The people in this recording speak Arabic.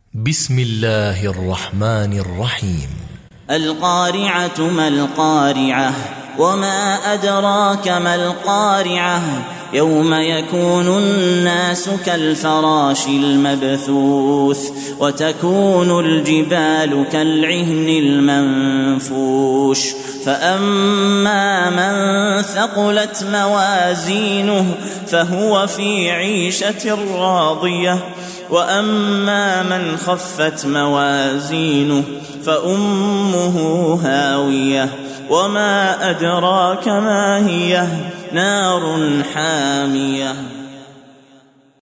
بسم الله الرحمن الرحيم. القارعة ما القارعة وما أدراك ما القارعة يوم يكون الناس كالفراش المبثوث وتكون الجبال كالعهن المنفوش فأما من ثقلت موازينه فهو في عيشة راضية وأما من خفت موازينه فأمه هاوية وما أدراك ما هي نار حامية.